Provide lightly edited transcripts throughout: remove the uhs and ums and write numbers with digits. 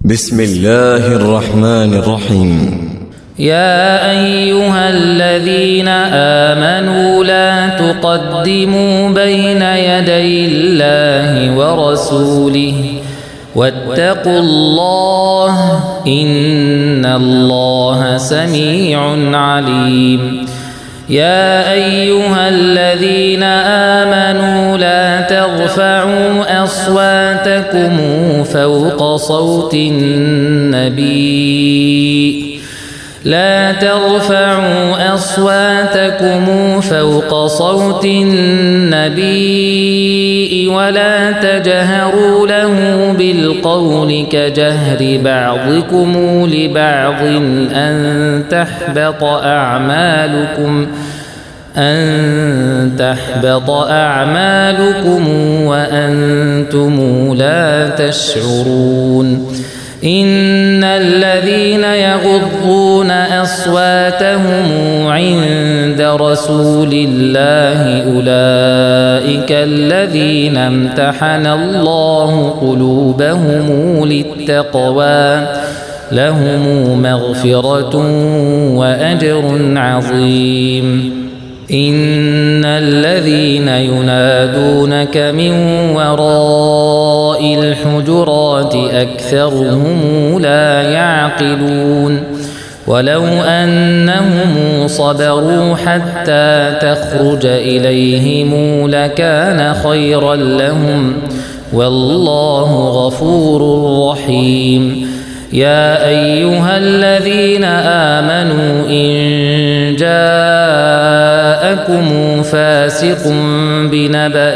بسم الله الرحمن الرحيم. يا أيها الذين آمنوا لا تقدموا بين يدي الله ورسوله واتقوا الله إن الله سميع عليم. يا أيها الذين آمنوا لا ترفعوا أصواتكم فوق صوت النبي ولا تجهروا له بالقول كجهر بعضكم لبعض أن تحبط أعمالكم وأنتم لا تشعرون. إن الذين يغضون أصواتهم عند رسول الله أولئك الذين امتحن الله قلوبهم للتقوى لهم مغفرة وأجر عظيم. إن الذين ينادونك من وراء الحجرات أكثرهم لا يعقلون. ولو أنهم صبروا حتى تخرج إليهم لكان خيرا لهم والله غفور رحيم. يا أيها الذين آمنوا إن جاءكم فاسق بنبأ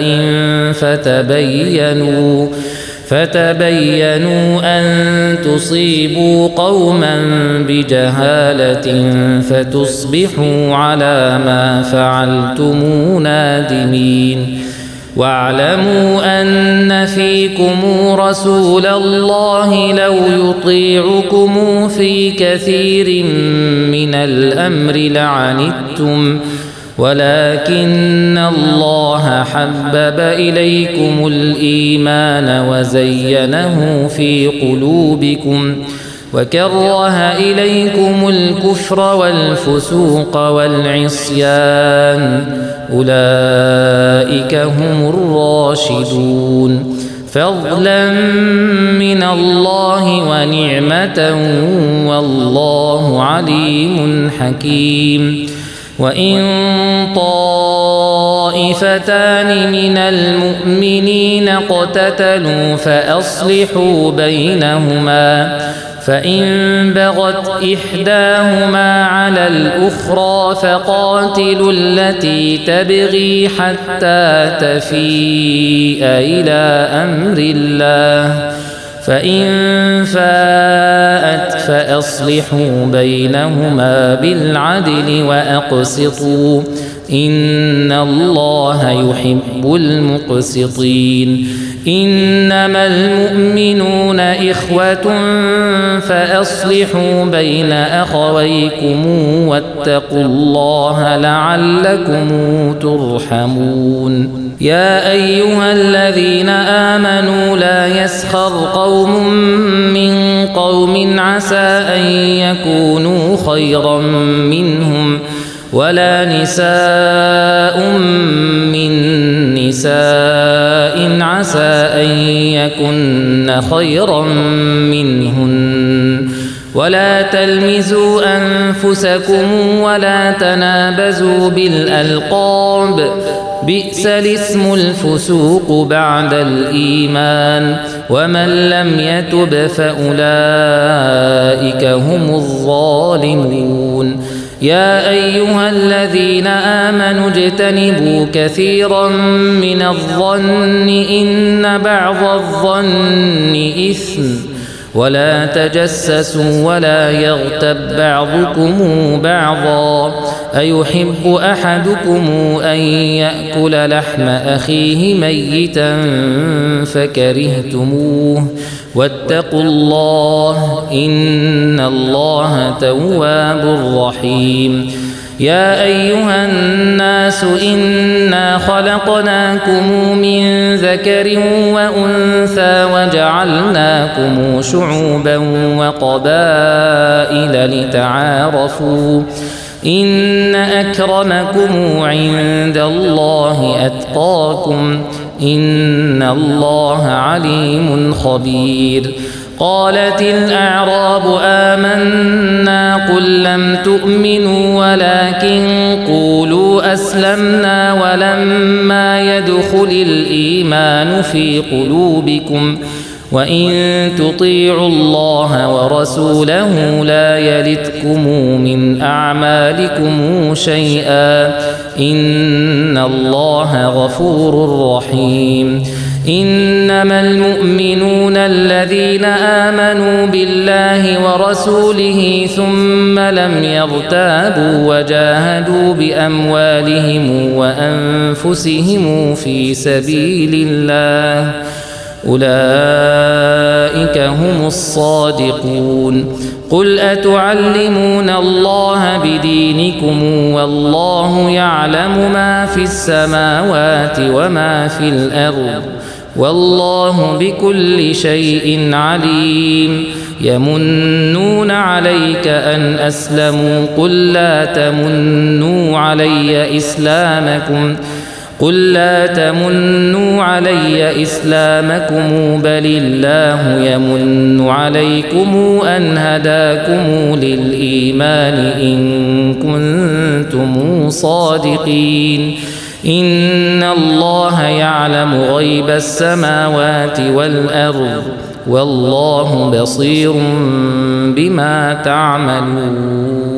فتبينوا أن تصيبوا قوما بجهالة فتصبحوا على ما فعلتم نادمين. واعلموا أن فيكم رسول الله لو يطيعكم في كثير من الأمر لعنتم ولكن الله حبب إليكم الإيمان وزينه في قلوبكم وكره إليكم الكفر والفسوق والعصيان أولئك هم الراشدون. فضلا من الله ونعمة والله عليم حكيم. وإن طائفتان من المؤمنين اقتتلوا فأصلحوا بينهما فإن بغت إحداهما على الأخرى فقاتلوا التي تبغي حتى تفيء إلى أمر الله فإن فاءت فأصلحوا بينهما بالعدل وأقسطوا إن الله يحب المقسطين. إنما المؤمنون إخوة فأصلحوا بين أخويكم واتقوا الله لعلكم ترحمون. يا أيها الذين آمنوا لا يسخر قوم من قوم عسى أن يكونوا خيرا منهم ولا نساء من نساء عسى أن يكن خيرا منهن ولا تلمزوا أنفسكم ولا تنابزوا بالألقاب بئس الاسم الفسوق بعد الإيمان ومن لم يتب فأولئك هم الظالمون. يا أيها الذين آمنوا اجتنبوا كثيرا من الظن إن بعض الظن إثم ولا تجسسوا ولا يغتب بعضكم بعضا أيحب أحدكم أن يأكل لحم أخيه ميتا فكرهتموه واتقوا الله إن الله تواب رحيم. يا أيها الناس إنا خلقناكم من ذكر وأنثى وجعلناكم شعوبا وقبائل لتعارفوا إن أكرمكم عند الله أتقاكم إن الله عليم خبير قالت الأعراب آمنا قل لم تؤمنوا ولكن قولوا أسلمنا ولما يدخل الإيمان في قلوبكم وإن تطيعوا الله ورسوله لا يلتكم من أعمالكم شيئا إن الله غفور رحيم إنما المؤمنون الذين آمنوا بالله ورسوله ثم لم يرتابوا وجاهدوا بأموالهم وأنفسهم في سبيل الله أولئك هم الصادقون قل أتعلمون الله بدينكم والله يعلم ما في السماوات وما في الأرض والله بكل شيء عليم يمنون عليك أن أسلموا قل لا تمنوا علي إسلامكم بل الله يمن عليكم أن هداكم للإيمان إن كنتم صادقين إن الله يعلم غيب السماوات والأرض والله بصير بما تعملون